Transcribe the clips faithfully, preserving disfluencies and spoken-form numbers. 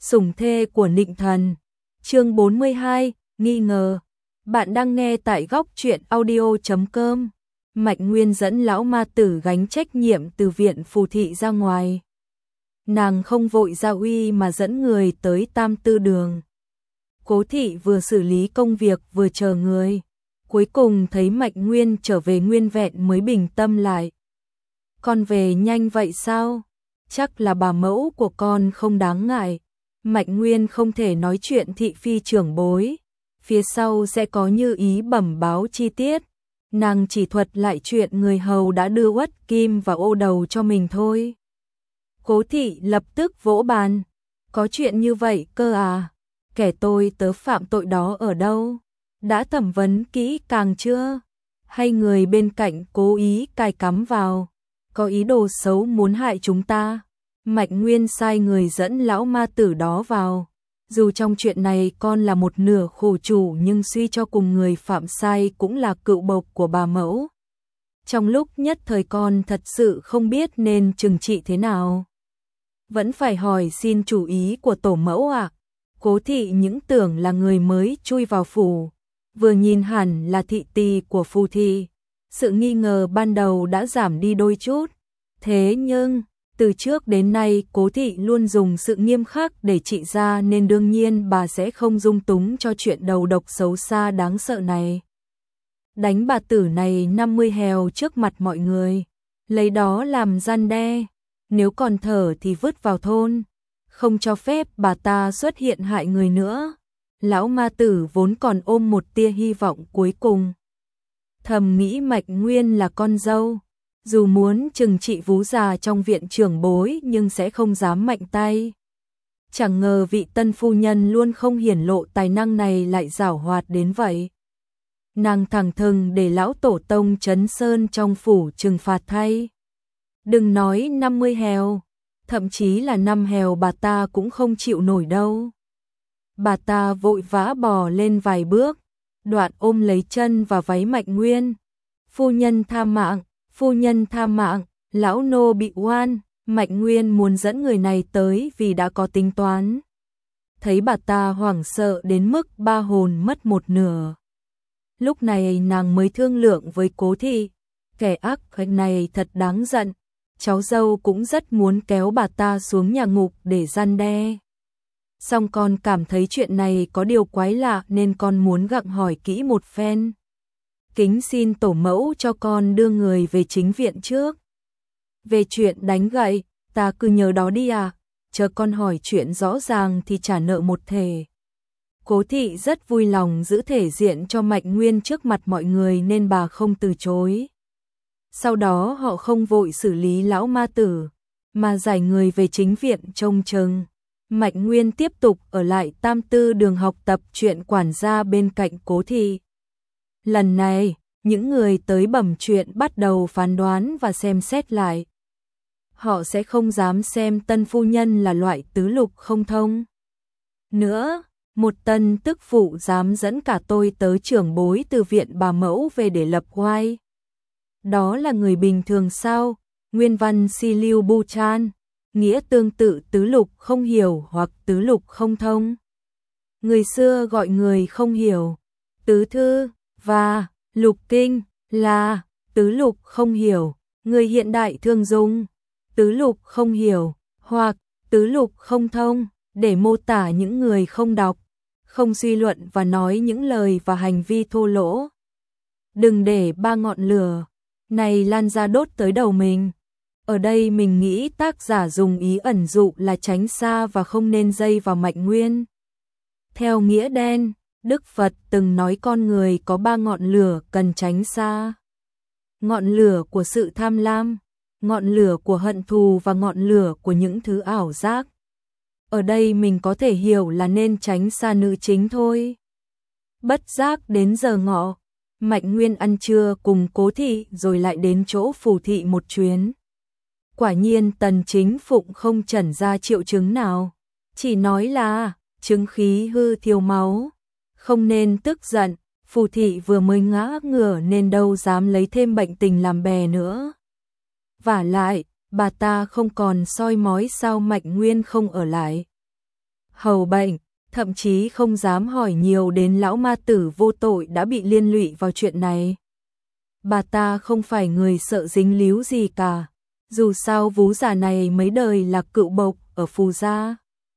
Sủng thê của Nịnh Thần. Chương bốn mươi hai, nghi ngờ. Bạn đang nghe tại góc truyện audio chấm com. Mạnh Nguyên dẫn lão ma tử gánh trách nhiệm từ viện phù thị ra ngoài. Nàng không vội ra uy mà dẫn người tới Tam Tư Đường. Cố thị vừa xử lý công việc vừa chờ người. Cuối cùng thấy Mạnh Nguyên trở về nguyên vẹn mới bình tâm lại. Con về nhanh vậy sao? Chắc là bà mẫu của con không đáng ngại. Mạnh Nguyên không thể nói chuyện thị phi trưởng bối. Phía sau sẽ có Như Ý bẩm báo chi tiết. Nàng chỉ thuật lại chuyện người hầu đã đưa uất kim và ô đầu cho mình thôi. Cố thị lập tức vỗ bàn. Có chuyện như vậy cơ à? Kẻ tôi tớ phạm tội đó ở đâu? Đã thẩm vấn kỹ càng chưa? Hay người bên cạnh cố ý cài cắm vào? Có ý đồ xấu muốn hại chúng ta? Mạnh Nguyên sai người dẫn lão ma tử đó vào. Dù trong chuyện này con là một nửa khổ chủ nhưng suy cho cùng người phạm sai cũng là cựu bộc của bà mẫu. Trong lúc nhất thời con thật sự không biết nên trừng trị thế nào. Vẫn phải hỏi xin chủ ý của tổ mẫu ạ. À? Cố thị những tưởng là người mới chui vào phủ. Vừa nhìn hẳn là thị tỳ của phù thị. Sự nghi ngờ ban đầu đã giảm đi đôi chút. Thế nhưng, từ trước đến nay Cố thị luôn dùng sự nghiêm khắc để trị ra nên đương nhiên bà sẽ không dung túng cho chuyện đầu độc xấu xa đáng sợ này. Đánh bà tử này năm mươi hèo trước mặt mọi người. Lấy đó làm răn đe. Nếu còn thở thì vứt vào thôn. Không cho phép bà ta xuất hiện hại người nữa. Lão ma tử vốn còn ôm một tia hy vọng cuối cùng. Thầm nghĩ Mạnh Nguyên là con dâu. Dù muốn trừng trị vú già trong viện trưởng bối nhưng sẽ không dám mạnh tay. Chẳng ngờ vị tân phu nhân luôn không hiển lộ tài năng này lại giảo hoạt đến vậy. Nàng thẳng thừng để lão tổ tông Trấn Sơn trong phủ trừng phạt thay. Đừng nói năm mươi hèo, thậm chí là năm hèo bà ta cũng không chịu nổi đâu. Bà ta vội vã bò lên vài bước, đoạn ôm lấy chân và váy Mạnh Nguyên. Phu nhân tha mạng, phu nhân tha mạng, lão nô bị oan. Mạnh Nguyên muốn dẫn người này tới vì đã có tính toán. Thấy bà ta hoảng sợ đến mức ba hồn mất một nửa. Lúc này nàng mới thương lượng với Cố thị. Kẻ ác khách này thật đáng giận. Cháu dâu cũng rất muốn kéo bà ta xuống nhà ngục để răn đe. Song con cảm thấy chuyện này có điều quái lạ nên con muốn gặng hỏi kỹ một phen. Kính xin tổ mẫu cho con đưa người về chính viện trước. Về chuyện đánh gậy, ta cứ nhớ đó đi à, chờ con hỏi chuyện rõ ràng thì trả nợ một thể. Cố thị rất vui lòng giữ thể diện cho Mạnh Nguyên trước mặt mọi người nên bà không từ chối. Sau đó họ không vội xử lý lão ma tử, mà giải người về chính viện trông chừng. Mạnh Nguyên tiếp tục ở lại Tam Tư Đường học tập chuyện quản gia bên cạnh Cố thị. Lần này, những người tới bẩm chuyện bắt đầu phán đoán và xem xét lại. Họ sẽ không dám xem tân phu nhân là loại tứ lục không thông. Nữa, một tân tức phụ dám dẫn cả tôi tới trưởng bối từ viện bà mẫu về để lập oai. Đó là người bình thường sao? Nguyên văn si lưu bu chan, nghĩa tương tự tứ lục không hiểu hoặc tứ lục không thông. Người xưa gọi người không hiểu, tứ thư, và lục kinh là tứ lục không hiểu. Người hiện đại thường dùng tứ lục không hiểu hoặc tứ lục không thông để mô tả những người không đọc, không suy luận và nói những lời và hành vi thô lỗ. Đừng để ba ngọn lửa này lan ra đốt tới đầu mình. Ở đây mình nghĩ tác giả dùng ý ẩn dụ là tránh xa và không nên dây vào Mạnh Nguyên. Theo nghĩa đen, Đức Phật từng nói con người có ba ngọn lửa cần tránh xa. Ngọn lửa của sự tham lam, ngọn lửa của hận thù và ngọn lửa của những thứ ảo giác. Ở đây mình có thể hiểu là nên tránh xa nữ chính thôi. Bất giác đến giờ ngọ, Mạnh Nguyên ăn trưa cùng Cố thị rồi lại đến chỗ phù thị một chuyến. Quả nhiên Tần Chính Phụng không chẩn ra triệu chứng nào, chỉ nói là chứng khí hư thiếu máu. Không nên tức giận, phù thị vừa mới ngã ngửa nên đâu dám lấy thêm bệnh tình làm bè nữa. Vả lại, bà ta không còn soi mói sao Mạnh Nguyên không ở lại. hầu bệnh, thậm chí không dám hỏi nhiều đến lão ma tử vô tội đã bị liên lụy vào chuyện này. Bà ta không phải người sợ dính líu gì cả, dù sao vú già này mấy đời là cựu bộc ở Phù gia.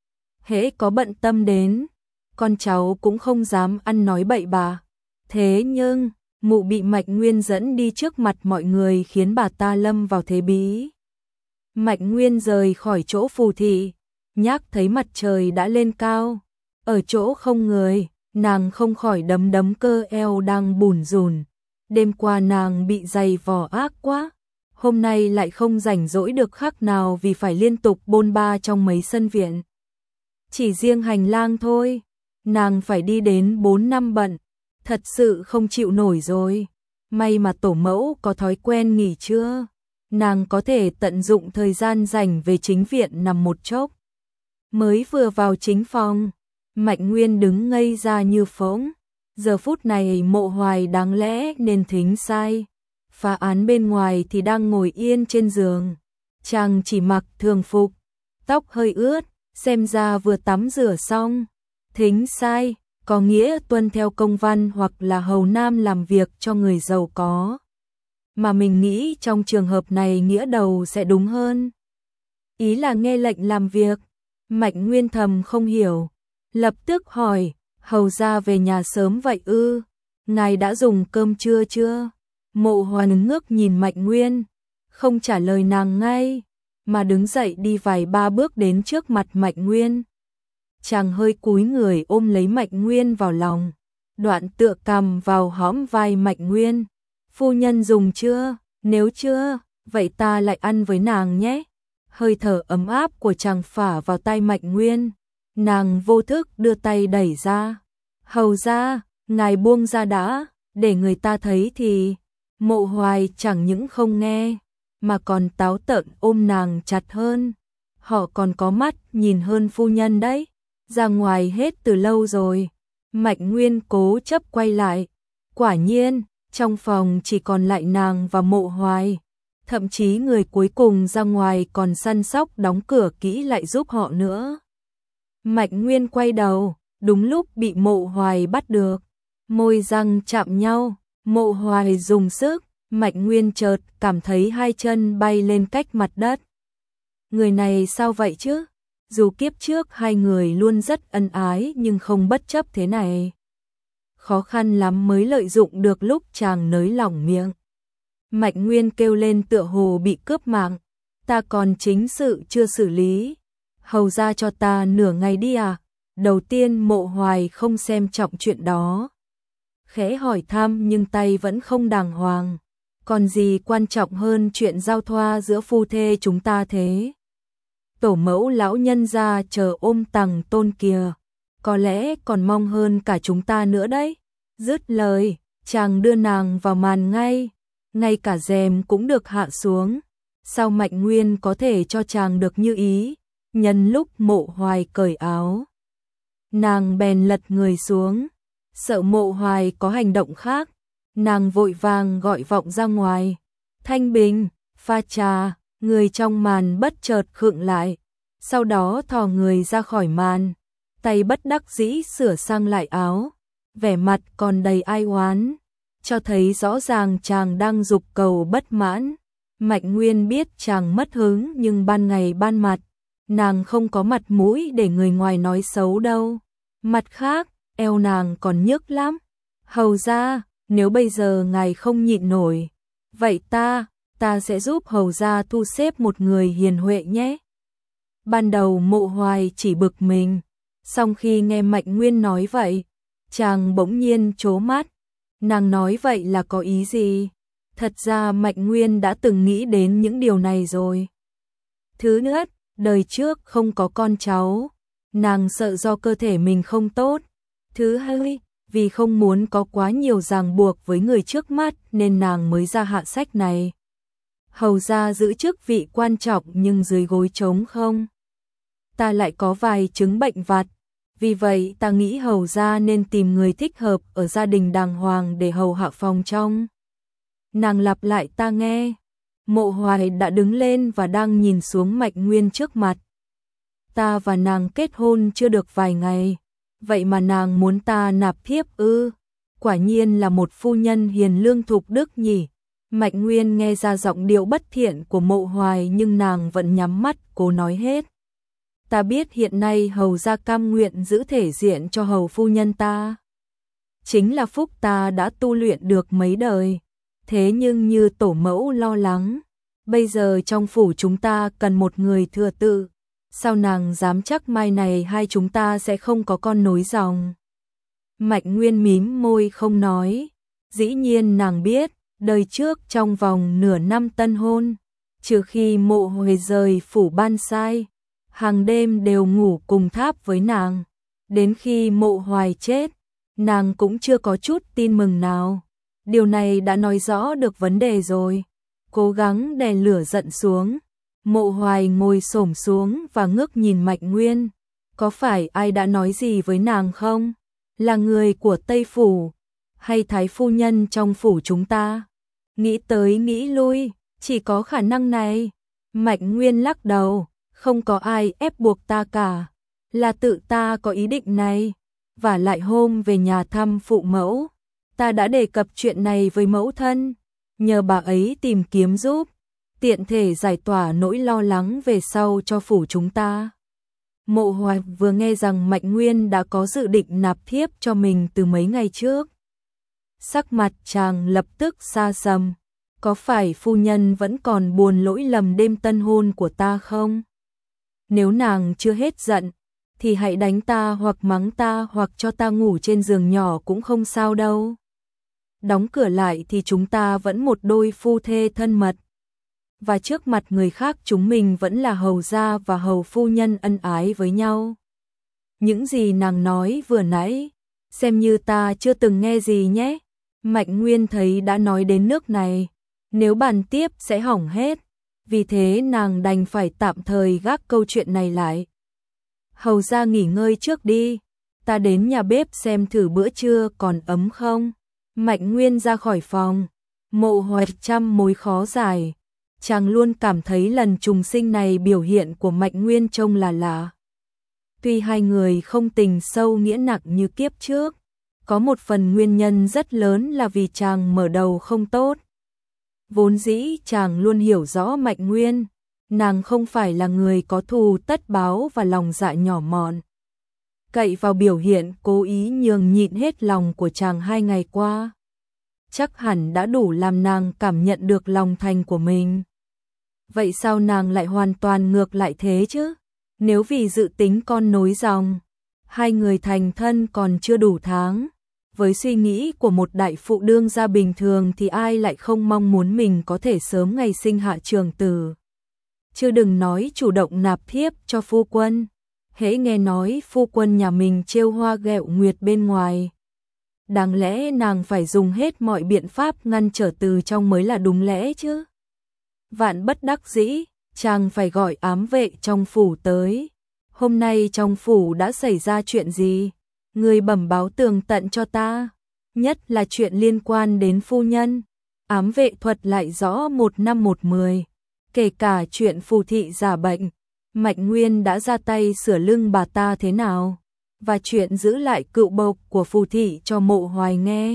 Hễ có bận tâm đến, con cháu cũng không dám ăn nói bậy bạ. Thế nhưng, mụ bị Mạch Nguyên dẫn đi trước mặt mọi người khiến bà ta lâm vào thế bí. Mạch Nguyên rời khỏi chỗ phù thị, nhác thấy mặt trời đã lên cao. Ở chỗ không người, nàng không khỏi đấm đấm cơ eo đang bủn rủn. Đêm qua nàng bị dày vò ác quá, hôm nay lại không rảnh rỗi được khắc nào vì phải liên tục bôn ba trong mấy sân viện. Chỉ riêng hành lang thôi, nàng phải đi đến bốn năm bận, thật sự không chịu nổi rồi. May mà tổ mẫu có thói quen nghỉ trưa, nàng có thể tận dụng thời gian rảnh về chính viện nằm một chốc. Mới vừa vào chính phòng, Mạch Nguyên đứng ngây ra như phỗng. Giờ phút này Mộ Hoài đáng lẽ nên thính sai, phá án bên ngoài thì đang ngồi yên trên giường. Chàng chỉ mặc thường phục, tóc hơi ướt, xem ra vừa tắm rửa xong. Thính sai, có nghĩa tuân theo công văn hoặc là hầu nam làm việc cho người giàu có. Mà mình nghĩ trong trường hợp này nghĩa đầu sẽ đúng hơn. Ý là nghe lệnh làm việc. Mạch Nguyên thầm không hiểu, lập tức hỏi, hầu ra về nhà sớm vậy ư, ngài đã dùng cơm trưa chưa? Mộ Hoài ngước nhìn Mạch Nguyên, không trả lời nàng ngay, mà đứng dậy đi vài ba bước đến trước mặt Mạch Nguyên. Chàng hơi cúi người ôm lấy Mạch Nguyên vào lòng, đoạn tựa cằm vào hõm vai Mạch Nguyên. Phu nhân dùng chưa? Nếu chưa, vậy ta lại ăn với nàng nhé. Hơi thở ấm áp của chàng phả vào tai Mạch Nguyên. Nàng vô thức đưa tay đẩy ra. Hầu ra, ngài buông ra đã, để người ta thấy thì. Mộ Hoài chẳng những không nghe, mà còn táo tợn ôm nàng chặt hơn. Họ còn có mắt nhìn hơn phu nhân đấy. Ra ngoài hết từ lâu rồi. Mạch Nguyên cố chấp quay lại. Quả nhiên, trong phòng chỉ còn lại nàng và Mộ Hoài. Thậm chí người cuối cùng ra ngoài còn săn sóc đóng cửa kỹ lại giúp họ nữa. Mạch Nguyên quay đầu, đúng lúc bị Mộ Hoài bắt được. Môi răng chạm nhau, Mộ Hoài dùng sức, Mạch Nguyên chợt cảm thấy hai chân bay lên cách mặt đất. Người này sao vậy chứ? Dù kiếp trước hai người luôn rất ân ái nhưng không bất chấp thế này. Khó khăn lắm mới lợi dụng được lúc chàng nới lỏng miệng. Mạch Nguyên kêu lên tựa hồ bị cướp mạng. Ta còn chính sự chưa xử lý. Hầu ra cho ta nửa ngày đi à? Đầu tiên Mộ Hoài không xem trọng chuyện đó. Khẽ hỏi thăm nhưng tay vẫn không đàng hoàng. Còn gì quan trọng hơn chuyện giao thoa giữa phu thê chúng ta thế? Tổ mẫu lão nhân gia chờ ôm tằng tôn kìa. Có lẽ còn mong hơn cả chúng ta nữa đấy. Dứt lời, chàng đưa nàng vào màn ngay. Ngay cả rèm cũng được hạ xuống. Sao Mạch Nguyên có thể cho chàng được như ý? Nhân lúc Mộ Hoài cởi áo, nàng bèn lật người xuống. Sợ Mộ Hoài có hành động khác, nàng vội vàng gọi vọng ra ngoài. Thanh Bình, pha trà. Người trong màn bất chợt khựng lại, sau đó thò người ra khỏi màn, tay bất đắc dĩ sửa sang lại áo, vẻ mặt còn đầy ai oán, cho thấy rõ ràng chàng đang giục cầu bất mãn. Mạch Nguyên biết chàng mất hứng nhưng ban ngày ban mặt, nàng không có mặt mũi để người ngoài nói xấu đâu. Mặt khác, eo nàng còn nhức lắm. Hầu ra, nếu bây giờ ngài không nhịn nổi, vậy ta, ta sẽ giúp hầu ra thu xếp một người hiền huệ nhé. Ban đầu Mộ Hoài chỉ bực mình, song khi nghe Mạch Nguyên nói vậy, chàng bỗng nhiên trố mắt. Nàng nói vậy là có ý gì? Thật ra Mạch Nguyên đã từng nghĩ đến những điều này rồi. Thứ nhất, đời trước không có con cháu, nàng sợ do cơ thể mình không tốt. Thứ hai, vì không muốn có quá nhiều ràng buộc với người trước mắt nên nàng mới ra hạ sách này. Hầu ra giữ chức vị quan trọng nhưng dưới gối trống không. Ta lại có vài chứng bệnh vặt, vì vậy ta nghĩ hầu ra nên tìm người thích hợp ở gia đình đàng hoàng để hầu hạ phòng trong. Nàng lặp lại ta nghe. Mộ Hoài đã đứng lên và đang nhìn xuống Mạch Nguyên trước mặt. ta và nàng kết hôn chưa được vài ngày, vậy mà nàng muốn ta nạp thiếp ư? Quả nhiên là một phu nhân hiền lương thục đức nhỉ. Mạnh Nguyên nghe ra giọng điệu bất thiện của Mộ Hoài nhưng nàng vẫn nhắm mắt cố nói hết. Ta biết hiện nay hầu gia cam nguyện giữ thể diện cho hầu phu nhân ta. Chính là phúc ta đã tu luyện được mấy đời. Thế nhưng như tổ mẫu lo lắng, bây giờ trong phủ chúng ta cần một người thừa tự. Sao nàng dám chắc mai này hai chúng ta sẽ không có con nối dòng? Mạnh Nguyên mím môi không nói. Dĩ nhiên nàng biết, đời trước trong vòng nửa năm tân hôn, trừ khi Mộ Hoài rời phủ Ban Sai, hàng đêm đều ngủ cùng tháp với nàng. Đến khi Mộ Hoài chết, nàng cũng chưa có chút tin mừng nào. Điều này đã nói rõ được vấn đề rồi. Cố gắng đè lửa giận xuống. Mộ Hoài ngồi xổm xuống và ngước nhìn Mạnh Nguyên. Có phải ai đã nói gì với nàng không? Là người của Tây Phủ, hay Thái phu nhân trong phủ chúng ta? Nghĩ tới nghĩ lui, chỉ có khả năng này. Mạnh Nguyên lắc đầu, không có ai ép buộc ta cả. Là tự ta có ý định này. Và lại hôm về nhà thăm phụ mẫu, ta đã đề cập chuyện này với mẫu thân, nhờ bà ấy tìm kiếm giúp, tiện thể giải tỏa nỗi lo lắng về sau cho phủ chúng ta. Mộ Hoài vừa nghe rằng Mạnh Nguyên đã có dự định nạp thiếp cho mình từ mấy ngày trước. Sắc mặt chàng lập tức xa sầm. Có phải phu nhân vẫn còn buồn lỗi lầm đêm tân hôn của ta không? Nếu nàng chưa hết giận, thì hãy đánh ta hoặc mắng ta hoặc cho ta ngủ trên giường nhỏ cũng không sao đâu. Đóng cửa lại thì chúng ta vẫn một đôi phu thê thân mật. Và trước mặt người khác chúng mình vẫn là hầu gia và hầu phu nhân ân ái với nhau. Những gì nàng nói vừa nãy, xem như ta chưa từng nghe gì nhé. Mạnh Nguyên thấy đã nói đến nước này, nếu bàn tiếp sẽ hỏng hết. Vì thế nàng đành phải tạm thời gác câu chuyện này lại. Hầu gia nghỉ ngơi trước đi, ta đến nhà bếp xem thử bữa trưa còn ấm không. Mạnh Nguyên ra khỏi phòng, Mộ Hoài trăm mối khó giải. Chàng luôn cảm thấy lần trùng sinh này biểu hiện của Mạnh Nguyên trông là lạ. Tuy hai người không tình sâu nghĩa nặng như kiếp trước, có một phần nguyên nhân rất lớn là vì chàng mở đầu không tốt. Vốn dĩ chàng luôn hiểu rõ Mạnh Nguyên, nàng không phải là người có thù tất báo và lòng dạ nhỏ mọn. Cậy vào biểu hiện cố ý nhường nhịn hết lòng của chàng hai ngày qua, chắc hẳn đã đủ làm nàng cảm nhận được lòng thành của mình. Vậy sao nàng lại hoàn toàn ngược lại thế chứ? Nếu vì dự tính con nối dòng, hai người thành thân còn chưa đủ tháng, với suy nghĩ của một đại phụ đương gia bình thường thì ai lại không mong muốn mình có thể sớm ngày sinh hạ trường tử. Chứ đừng nói chủ động nạp thiếp cho phu quân. Hễ nghe nói phu quân nhà mình trêu hoa ghẹo nguyệt bên ngoài, đáng lẽ nàng phải dùng hết mọi biện pháp ngăn trở từ trong mới là đúng lẽ chứ. Vạn bất đắc dĩ, chàng phải gọi ám vệ trong phủ tới. Hôm nay trong phủ đã xảy ra chuyện gì? Người bẩm báo tường tận cho ta, nhất là chuyện liên quan đến phu nhân. Ám vệ thuật lại rõ một năm một mười, kể cả chuyện phù thị giả bệnh, Mạnh Nguyên đã ra tay sửa lưng bà ta thế nào, và chuyện giữ lại cựu bộc của phù thị cho Mộ Hoài nghe.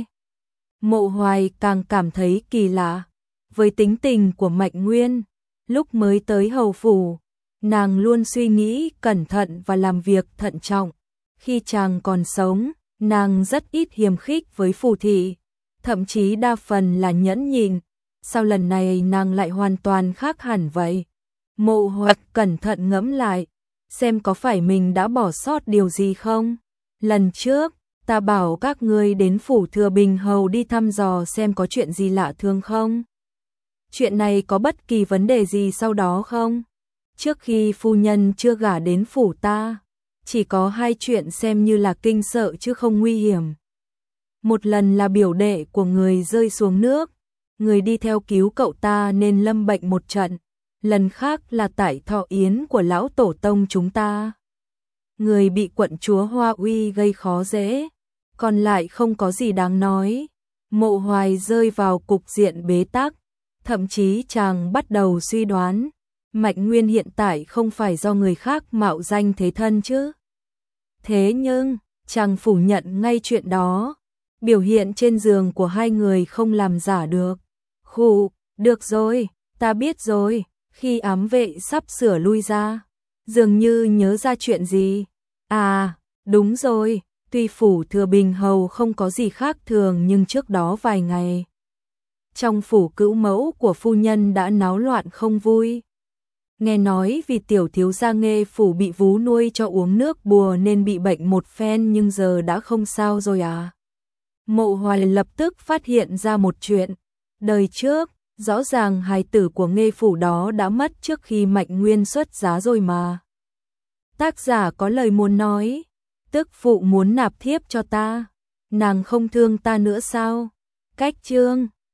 Mộ Hoài càng cảm thấy kỳ lạ. Với tính tình của Mạnh Nguyên, lúc mới tới hầu phủ, nàng luôn suy nghĩ cẩn thận và làm việc thận trọng. Khi chàng còn sống, nàng rất ít hiềm khích với phù thị, thậm chí đa phần là nhẫn nhịn. Sao lần này nàng lại hoàn toàn khác hẳn vậy? Mộ Hoài cẩn thận ngẫm lại, xem có phải mình đã bỏ sót điều gì không? Lần trước, ta bảo các ngươi đến phủ Thừa Bình Hầu đi thăm dò xem có chuyện gì lạ thường không? Chuyện này có bất kỳ vấn đề gì sau đó không? Trước khi phu nhân chưa gả đến phủ ta, chỉ có hai chuyện xem như là kinh sợ chứ không nguy hiểm. Một lần là biểu đệ của người rơi xuống nước, người đi theo cứu cậu ta nên lâm bệnh một trận. Lần khác là tại thọ yến của lão tổ tông chúng ta, người bị quận chúa Hoa Uy gây khó dễ. Còn lại không có gì đáng nói. Mộ Hoài rơi vào cục diện bế tắc. Thậm chí chàng bắt đầu suy đoán, Mạnh Nguyên hiện tại không phải do người khác mạo danh thế thân chứ. Thế nhưng, chàng phủ nhận ngay chuyện đó. Biểu hiện trên giường của hai người không làm giả được. Khụ, được rồi, ta biết rồi. Khi ám vệ sắp sửa lui ra, dường như nhớ ra chuyện gì. À, đúng rồi, tuy phủ Thừa Bình Hầu không có gì khác thường nhưng trước đó vài ngày, trong phủ cữu mẫu của phu nhân đã náo loạn không vui. Nghe nói vì tiểu thiếu gia Nghê phủ bị vú nuôi cho uống nước bùa nên bị bệnh một phen nhưng giờ đã không sao rồi à. Mộ Hoài lập tức phát hiện ra một chuyện. Đời trước, rõ ràng hài tử của Nghê phủ đó đã mất trước khi Mạnh Nguyên xuất giá rồi mà. Tác giả có lời muốn nói, tức phụ muốn nạp thiếp cho ta, nàng không thương ta nữa sao? Cách chương